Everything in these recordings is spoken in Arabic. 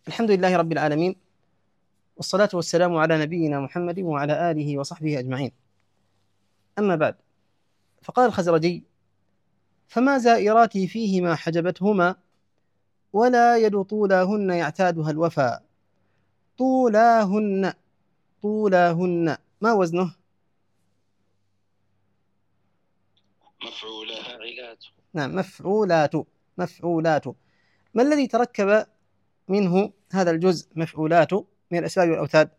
الحمد لله رب العالمين، والصلاة والسلام على نبينا محمد وعلى آله وصحبه أجمعين. أما بعد، فقال الخزرجي: فما زائراتي فيهما حجبتهما، ولا يد طولاهن يعتادها الوفا. طولاهن، طولاهن ما وزنه؟ مفعولات. نعم، مفعولات، مفعولات. ما الذي تركب منه هذا الجزء مفعولات من الأسباب والأوتاد؟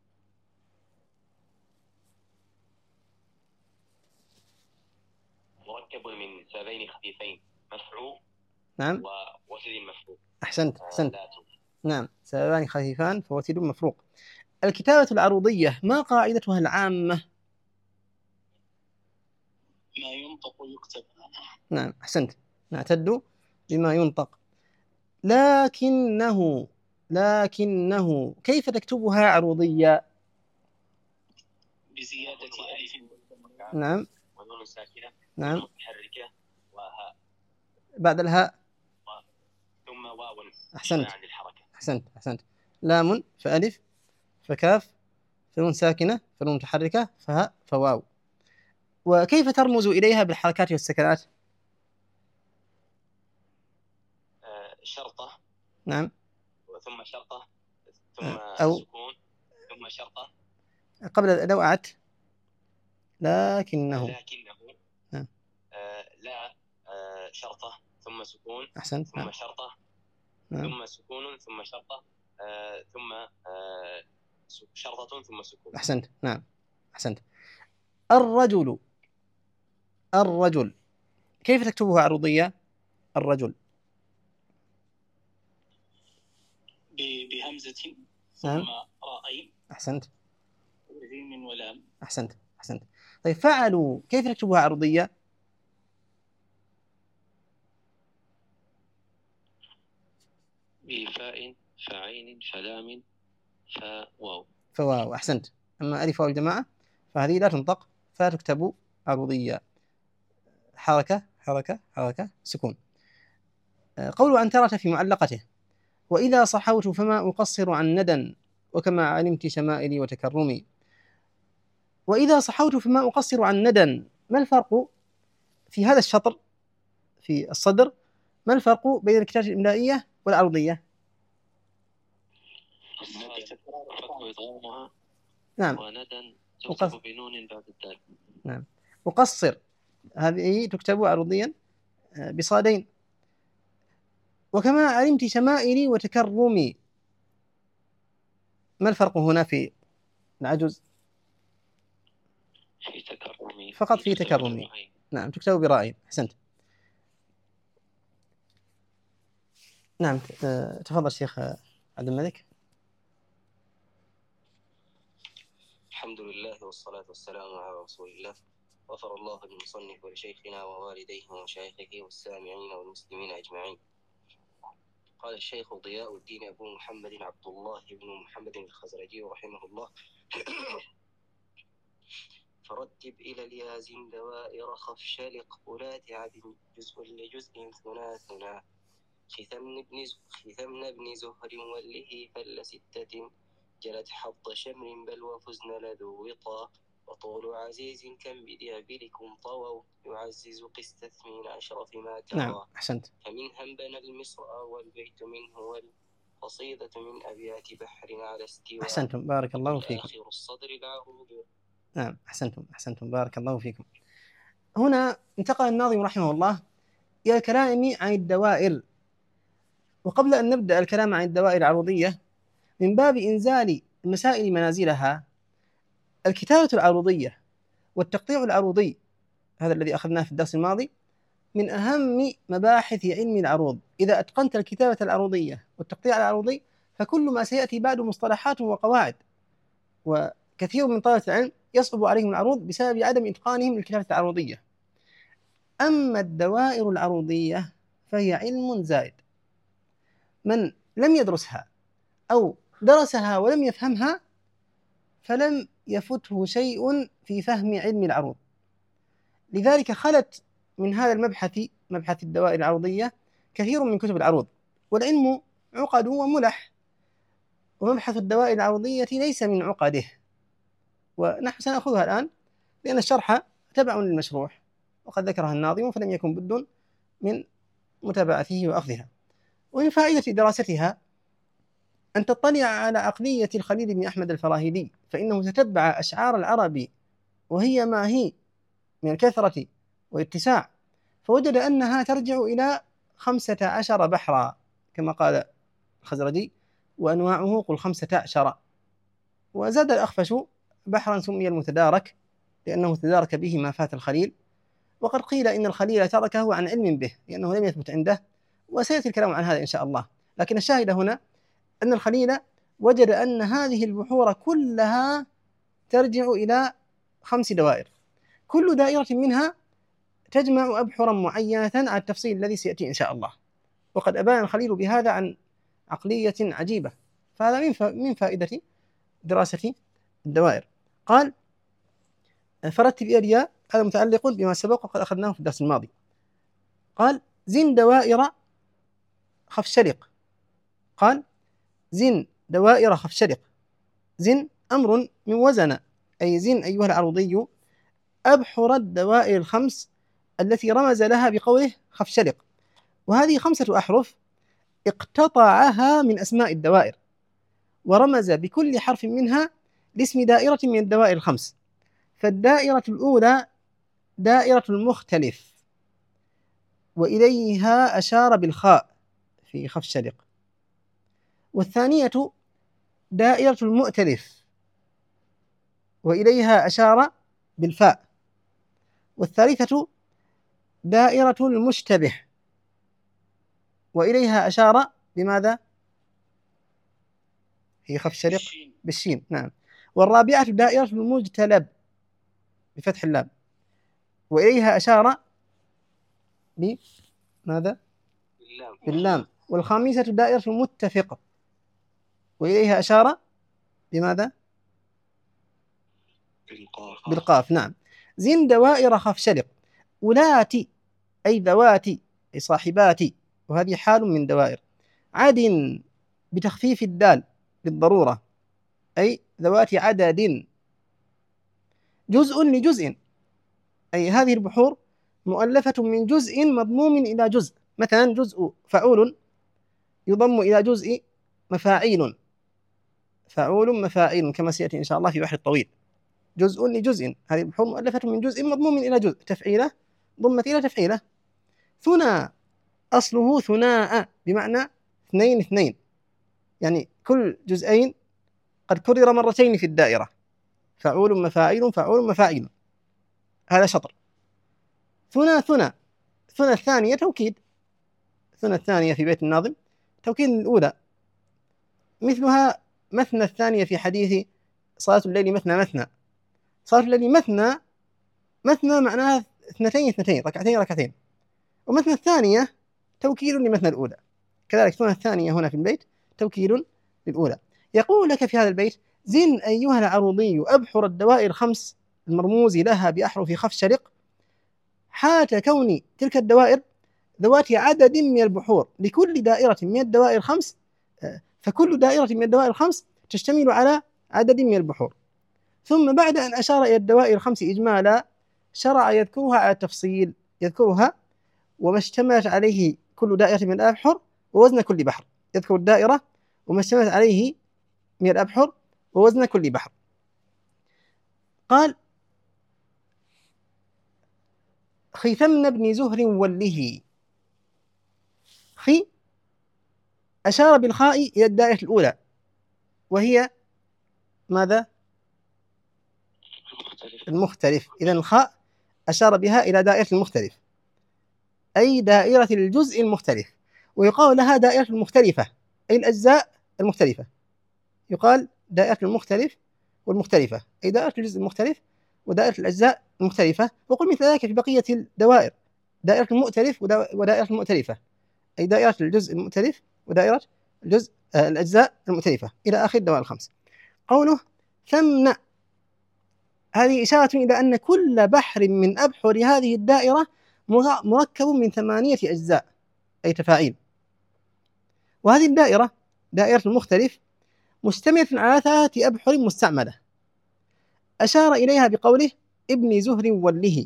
مركب من سببين خفيفين، مفعول نعم، ووتد مفروق. أحسنت. نعم، سببان خفيفان فوتد مفروق. الكتابة العروضية ما قاعدتها العامة؟ ما ينطق يكتب. نعم، أحسنت، نعتد بما ينطق. لكنه كيف تكتبها عروضية؟ بزيادة ألف. نعم، ونون ساكنة. نعم، متحركة وهاء بعد الهاء ثم واو. أحسنت، عن الحركة. أحسنت. لام فألف فكاف فنون ساكنة فنون متحركة فهاء فواو. وكيف ترمز إليها بالحركات والسكنات؟ شرطة. نعم، ثم شرطة ثم أو سكون ثم شرطة قبل لو أعدت لكنه. نعم. لا شرطة ثم سكون. أحسنت. ثم نعم. شرطة. نعم. ثم سكون ثم شرطة ثم شرطة ثم سكون. أحسنت. نعم، أحسنت. الرجل كيف تكتبها عروضية؟ الرجل بهمزة نعم. ثم راءين. أحسنت. وجيم ولام. أحسنت. طيب، فعلوا كيف تكتبها عروضية؟ بفاء فعين فلام فواو. أحسنت. أما ألف واو الجماعة فهذه لا تنطق فتكتب عروضية، حركة سكون. قول عنترة في معلقته: وإذا صحوت فما أقصر عن ندى، وكما علمت شمائلي وتكرمي. وإذا صحوت فما أقصر عن ندى، ما الفرق في هذا الشطر في الصدر؟ ما الفرق بين الكتابة الإملائية والعرضية؟ نعم، وندى تكتب بنون بعد الدال. نعم، أقصر هذه تكتب عرضيا بصادين. وكما علمت شمائلي وتكرمي، ما الفرق هنا في العجز؟ في تكرمي فقط في تكرمي. نعم، تكتب برائين. أحسنت. نعم، تفضل شيخ عبد الملك. الحمد لله والصلاة والسلام على رسول الله. غفر الله للمصنف ولشيخنا ووالديه ومشايخه والسامعين والمسلمين أجمعين. قال الشيخ ضياء الدين أبو محمد عبد الله بن محمد الخزرجي رحمه الله: فرتب إلى اليازم دوائر خفش لقبلات عدل جزء لجزء ثنا ختمن بن زهر وله فل ستة جلت حط شمر بل وفزن لذو وطا وطول عزيز كم بدعبلكم طووا يعزز قست 12 ما ترى. نعم، أحسنت. فمنها بنى المصر والبيت منه والقصيدة من أبيات بحر على استواء. أحسنتم، بارك الله فيكم. آخر الصدر العروض. نعم، أحسنتم، بارك الله فيكم. هنا انتقل الناظم رحمه الله إلى الكلام عن الدوائر. وقبل أن نبدأ الكلام عن الدوائر العروضية، من باب إنزال المسائل منازلها، الكتابة العروضية والتقطيع العروضي، هذا الذي أخذناه في الدرس الماضي، من أهم مباحث علم العروض. إذا أتقنت الكتابة العروضية والتقطيع العروضي فكل ما سيأتي بعد مصطلحات وقواعد. وكثير من طلبة العلم يصعب عليهم العروض بسبب عدم إتقانهم للكتابة العروضية. أما الدوائر العروضية فهي علم زائد، من لم يدرسها أو درسها ولم يفهمها فلم يفته شيء في فهم علم العروض. لذلك خلت من هذا المبحث، مبحث الدوائر العروضية، كثير من كتب العروض. والعلم عقد وملح، ومبحث الدوائر العرضية ليس من عقده، ونحن سنأخذها الآن لأن الشرح تبع للمشروح وقد ذكرها الناظم، فلم يكن بد من متابعته وأخذها. ومن فائدة دراستها أن تطلع على عقلية الخليل بن أحمد الفراهيدي، فإنه تتبع أشعار العرب وهي ما هي من الكثرة والاتساع، فوجد أنها ترجع إلى 15 بحرا كما قال الخزرجي، وأنواعه قل 15. وزاد الأخفش بحرا سمي المتدارك لأنه تدارك به ما فات الخليل، وقد قيل إن الخليل تركه عن علم به لأنه لم يثبت عنده، وسيأتي الكلام عن هذا إن شاء الله. لكن الشاهد هنا أن الخليل وجد أن هذه البحور كلها ترجع إلى 5 دوائر، كل دائرة منها تجمع أبحرا معينة على التفصيل الذي سيأتي إن شاء الله. وقد أبان الخليل بهذا عن عقلية عجيبة، فهذا من فائدة دراسة الدوائر. قال فرتب الياء، هذا متعلق بما سبق وقد أخذناه في الدرس الماضي. قال زن دوائر خف شرق، قال زن دوائر خف شرق. زن أمر من وزن، أي زن أيها العروضي أبحر الدوائر ال5 التي رمز لها بقوله خف شرق، وهذه 5 أحرف اقتطعها من أسماء الدوائر، ورمز بكل حرف منها لاسم دائرة من الدوائر ال5. فالدائرة الأولى دائرة المختلف، وإليها أشار بالخاء في خف شرق. والثانية دائرة المؤتلف، وإليها أشار بالفاء. والثالثة دائرة المشتبه، وإليها أشار بماذا؟ في خف شرق بالشين، نعم. والرابعة دائرة المجتلب بفتح اللام، وإليها أشار بماذا؟ باللام. والخامسة دائرة المتفق، وإليها أشار بماذا؟ بالقاف، نعم. زن دوائر خف شرق أولاتي، أي ذواتي، أي صاحباتي، وهذه حال من دوائر. عد بتخفيف الدال للضرورة، أي ذوات عدد. جزء لجزء، أي هذه البحور مؤلفة من جزء مضموم إلى جزء، مثلا جزء فعول يضم إلى جزء مفاعيل، فعول مفاعيل كما سيأتي إن شاء الله في بحر الطويل. جزء لجزء، هذه البحور مؤلفة من جزء مضموم إلى جزء، تفعيلة ضمت إلى تفعيلة. ثنى أصله ثناء بمعنى 2 يعني كل جزئين قد كرر مرتين في الدائرة، فعول مفاعيل فعول مفاعيل، هذا شطر. ثنى الثانية توكيد، ثنى الثانية في بيت الناظم توكيد الأولى، مثلها مثنى الثانية في حديث صلاة الليل مثنى. صلاة الليل مثنى معناها 2 ركعتين، ومثنى الثانية توكيد لمثنى الأولى. كذلك ثنى الثانية هنا في البيت توكيد للأولى. يقول لك في هذا البيت زن أيها العروضي أبحر الدوائر 5 المرموز لها بأحرف خف شرق، حالة كون تلك الدوائر ذوات عدد من البحور لكل دائرة من الدوائر 5، فكل دائرة من الدوائر 5 تشتمل على عدد من البحور. ثم بعد أن أشار إلى الدوائر 5 إجمالا شرع يذكرها على التفصيل، يذكرها وما اشتملت عليه كل دائرة من الأبحر ووزن كل بحر، يذكر الدائرة وما اشتملت عليه من الأبحر ووزن كل بحر. قال خيثمن بن زهر وله، خي أشار بالخاء إلى الدائرة الأولى وهي ماذا؟ المختلف. إذن الخاء أشار بها إلى دائرة المختلف، أي دائرة الجزء المختلف، ويقال لها دائرة المختلفة، أي الأجزاء المختلفة. يقال دائرة المختلف والمختلفة، أي دائرة الجزء المختلف ودائرة الأجزاء المختلفة. وقل مثل ذلك في بقية الدوائر، دائرة المؤتلف ودائرة المؤتلفة، أي دائرة الجزء المؤتلف ودائرة الأجزاء المؤتلفة إلى آخر الدوائر 5. قوله ثمن، هذه إشارة إلى أن كل بحر من أبحر هذه الدائرة مركب من 8 أجزاء، أي تفاعيل. وهذه الدائرة دائرة المختلف مشتملة على 3 أبحر مستعملة، أشار إليها بقوله ابن زهر وله.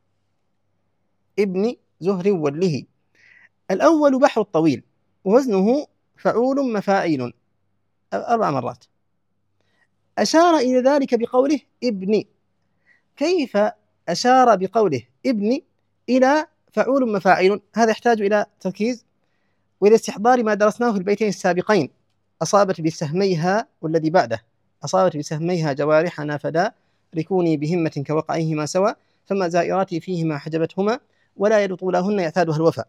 ابن زهر وله. الأول بحر الطويل، ووزنه فعول مفاعيل 4 مرات. أشار إلى ذلك بقوله ابن. كيف أشار بقوله ابن إلى فعول مفاعيل؟ هذا يحتاج إلى تركيز وإلى استحضار ما درسناه في البيتين السابقين. أصابت بسهميها، والذي بعده أصابت بسهميها جوارحنا فدا ركوني بهمة كوقعيهما سوى، فما زائراتي فيهما حجبتهما ولا يد طولهن يعتادها الوفا.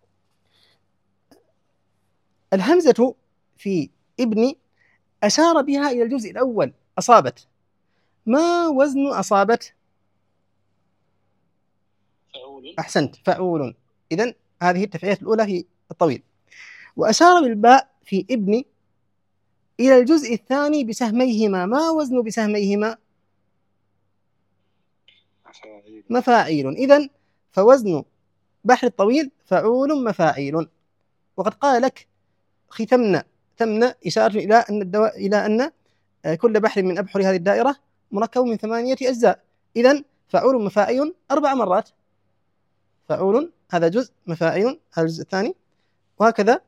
الهمزة في ابن أشار بها إلى الجزء الأول، أصابت. ما وزن أصابت؟ فعول. أحسنت، فعول. إذن هذه التفعيلات الأولى في الطويل. وأشار بالباء في ابن إلى الجزء الثاني بسهميهما. ما وزن بسهميهما؟ مفاعيل. إذن فوزن بحر الطويل فعول مفاعيل. وقد قال لك ختمنا تمنى إشارة إلى أن كل بحر من أبحر هذه الدائرة مركب من 8 أجزاء. إذن فعول مفاعيل 4 مرات. فعول هذا جزء، مفاعيل هذا الجزء الثاني، وهكذا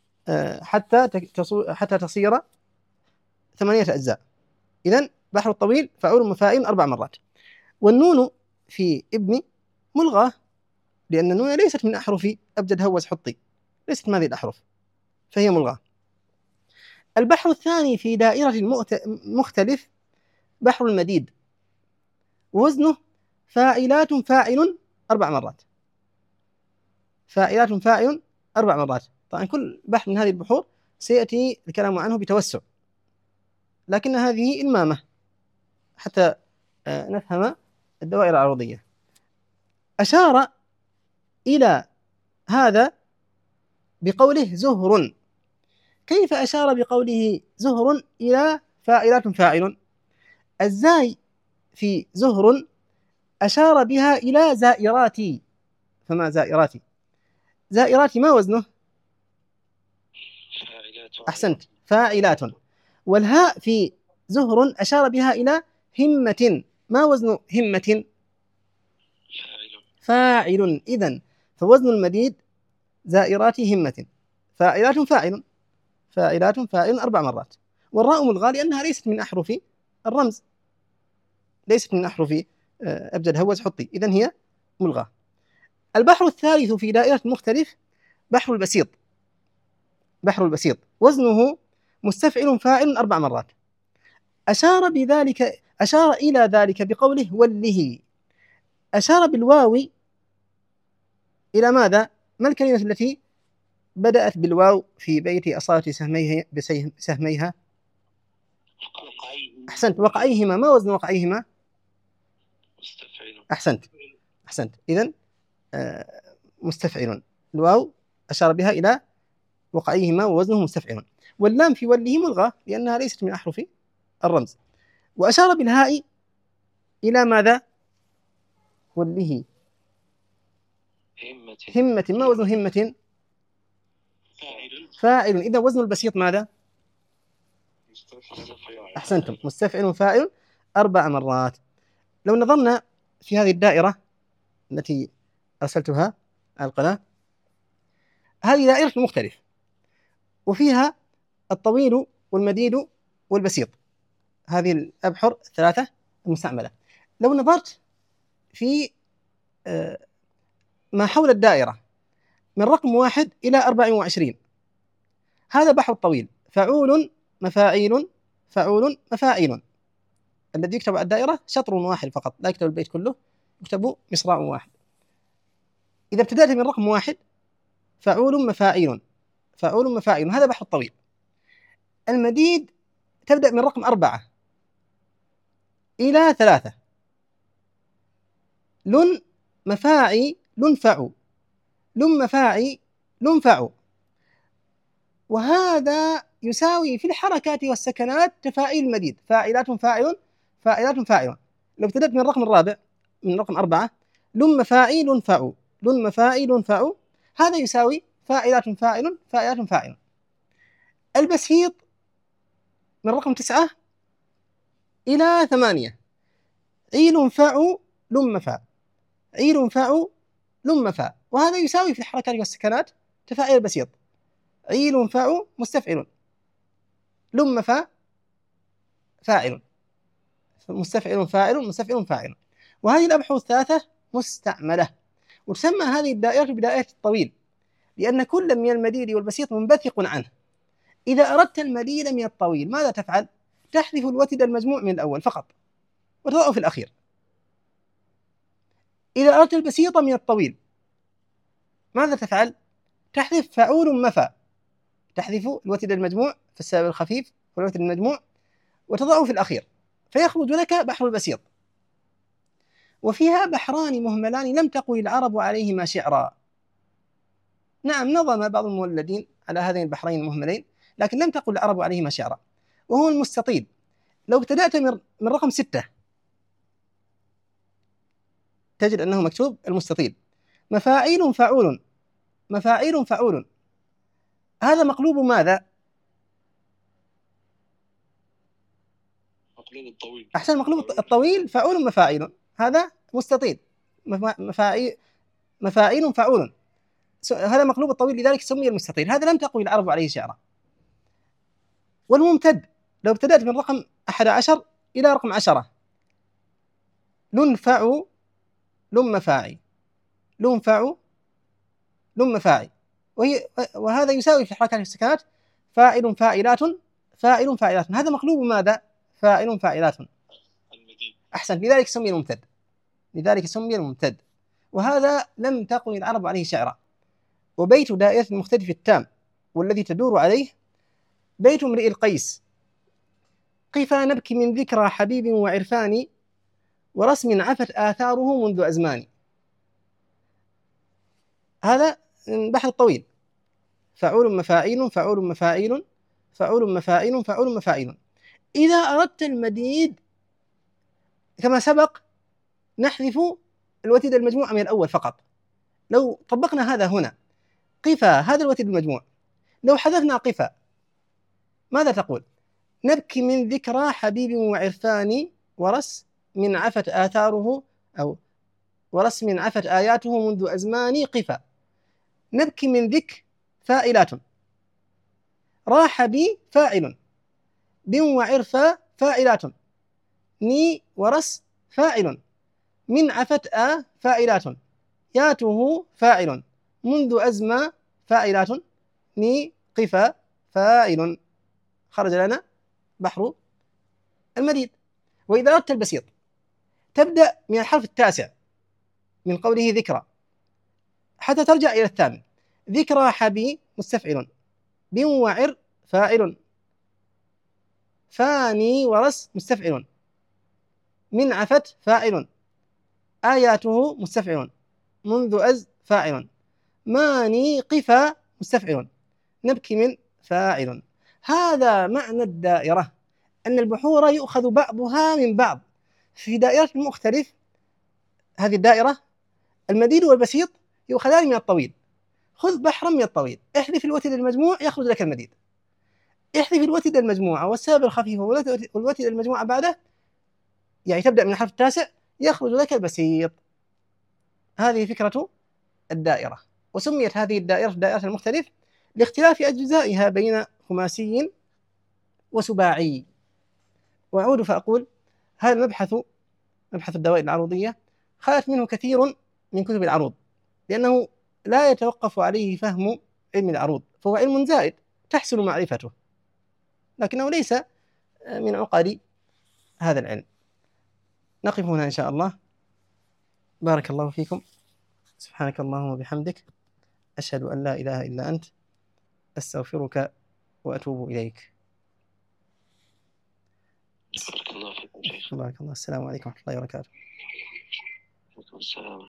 حتى تصير 8 أجزاء. إذن بحر الطويل فعول مفاعيل 4 مرات. والنون في ابن ملغاة، لأن النون ليست من أحرف أبجد هوس حطي، ليست من هذه الأحرف، فهي ملغاة. البحر الثاني في دائرة مختلف بحر المديد، ووزنه فاعلات فاعل 4 مرات. فاعلات فاعل 4 مرات. طبعا كل بحر من هذه البحور سيأتي الكلام عنه بتوسع، لكن هذه إلمامة حتى نفهم الدوائر العروضية. أشار إلى هذا بقوله زهر. كيف أشار بقوله زهر إلى فاعلات فاعل؟ الزاي في زهر أشار بها إلى زائراتي. فما زائراتي؟ زائراتي ما وزنه؟ أحسنت، فاعلات. والهاء في زهر أشار بها إلى همة. ما وزن همة؟ فاعل. إذن فوزن المديد زائرات همة فاعلات فاعل. فاعلات فاعل 4 مرات. والراء ملغاة لأنها ليست من أحرف الرمز، ليست من أحرف أبجد هوز حطي، إذن هي ملغاة. البحر الثالث في دائرة مختلف بحر البسيط. بحر البسيط وزنه مستفعل فاعل 4 مرات. أشار إلى ذلك بقوله وله. أشار بالواو إلى ماذا؟ ما الكلمة التي بدأت بالواو في بيت أصابت بسهميها؟ أحسنت، وقعيهما. ما وزن وقعيهما؟ أحسنت. إذن مستفعل. الواو أشار بها إلى وقعيهما ووزنه مستفعل. واللام في وله ملغى لأنها ليست من أحرف الرمز. وأشار بالهاء إلى ماذا؟ وله همة. ما وزن همة؟ فاعل. إذا وزن البسيط ماذا؟ أحسنتم، مستفعل فاعل 4 مرات. لو نظرنا في هذه الدائرة التي أرسلتها على القناة، هذه دائرة مختلف، وفيها الطويل والمديد والبسيط، هذه الأبحر 3 المستعملة. لو نظرت في ما حول الدائرة من رقم 1 إلى 24، هذا بحر الطويل فعول مفاعيل فعول مفاعيل. الذي يكتب على الدائرة شطر واحد فقط، لا يكتب البيت كله، يكتب مصراع واحد. إذا ابتدأت من رقم 1 فعول مفاعيل فعول مفاعيل، هذا بحر الطويل. المديد تبدأ من رقم 4 إلى 3، لن مفاعي لنفع لن مفاعي لنفع. وهذا يساوي في الحركات والسكنات تفاعيل المديد، فاعلات فاعل فاعلات فاعل. لو ابتدأت من الرقم الرابع من رقم 4 لن مفاعي لنفع لن مفاعي لنفع، هذا يساوي فاعلات فاعل فاعلات فاعل. البسيط من رقم 9 إلى 8. عيل فاء لم فاء، عيل فاء لم فاء، وهذا يساوي في الحركات والسكنات تفاعل بسيط. عيل فاء مستفعل، لم فاء فاعل، مستفعل فاعل، مستفعل فاعل. وهذه الأبحاث الثلاثة مستعملة، وتسمى هذه الدائرة بدائرة الطويل، لأن كل من المديد والبسيط منبثق عنه. إذا أردت المديد من الطويل ماذا تفعل؟ تحذف الوتد المجموع من الأول فقط وتضعه في الأخير. إذا أردت البسيط من الطويل ماذا تفعل؟ تحذف فاعول مفى، تحذف الوتد المجموع في السبب الخفيف والوتد المجموع وتضعه في الأخير، فيخرج لك بحر البسيط. وفيها بحران مهملان لم تقل العرب عليهما شعرا. نعم، نظم بعض المولدين على هذين البحرين المهملين، لكن لم تقل العرب عليهما شعرا، وهو المستطيل. لو ابتدأت من رقم 6 تجد أنه مكتوب المستطيل. مفاعيل فعول، مفاعيل فعول، هذا مقلوب ماذا؟ مقلوب الطويل. أحسن، مقلوب الطويل فعول مفاعيل، هذا مستطيل. مفاعيل فعول، هذا مقلوب الطويل، لذلك سمي المستطيل. هذا لم تقل العرب عليه شعرا. والممتد لو ابتدأت من رقم 11 إلى رقم 10، لنفع لم فاعي، لنفع لم فاعي، وهذا يساوي في حركات السكنات فاعل فاعلات، فاعل فاعلات، هذا مقلوب ماذا؟ فاعل فاعلات. أحسن، لذلك سمي الممتد، لذلك سمي الممتد. وهذا لم تقل العرب عليه شعرا. وبيت دائرة المختلف التام والذي تدور عليه بيت امرئ القيس. قفا نبكي من ذكرى حبيب وعرفان، ورسم عفت آثاره منذ أزمان. هذا بحر الطويل، فعول مفاعيل فعول مفاعيل فعول مفاعيل فعول مفاعيل. إذا أردت المديد كما سبق نحذف الوتد المجموع من الأول فقط. لو طبقنا هذا هنا، قفا هذا الوتد المجموع، لو حذفنا قفا ماذا تقول؟ نبكي من ذكرى حبيب وعرفان، ورس من عفت آثاره، أو ورس من عفت آياته منذ أزمان قفا. نبكي من ذك فاعلات، راح بي فاعل، بن وعرفا فاعلات، ني ورس فاعل، من عفت فاعلات، ياته فاعل، منذ أزمى فاعلات، ني قفا فاعل. خرج لنا بحر المديد. وإذا أردت البسيط تبدأ من الحرف 9 من قوله ذكرى حتى ترجع إلى 8. ذكرى حبي مستفعل، بن وعر فاعل، فاني ورس مستفعل، من عفت فاعل، آياته مستفعل، منذ أز فاعل، ماني قفا مستفعل، نبكي من فاعل. هذا معنى الدائرة، أن البحور يؤخذ بعضها من بعض في دائرة مختلف. هذه الدائرة المديد والبسيط يؤخذان من الطويل. خذ بحرا من الطويل، احذف الوتد المجموع يخرج لك المديد، احذف الوتد المجموعة والسبب الخفيف والوتد المجموعة بعده، يعني تبدأ من الحرف 9 يخرج لك البسيط. هذه فكرة الدائرة، وسميت هذه الدائرة دائرة المختلف لاختلاف أجزائها بين خماسي وسباعي. وأعود فأقول هذا المبحث، مبحث الدوائر العروضية، خلت منه كثير من كتب العروض، لأنه لا يتوقف عليه فهم علم العروض، فهو علم زائد تحسن معرفته، لكنه ليس من عقد هذا العلم. نقف هنا إن شاء الله. بارك الله فيكم. سبحانك اللهم وبحمدك، أشهد أن لا إله إلا أنت، أستغفرك وأتوب إليك. بارك الله فيكم شيخ. بارك الله. السلام عليكم ورحمة الله وبركاته. وعليكم السلام.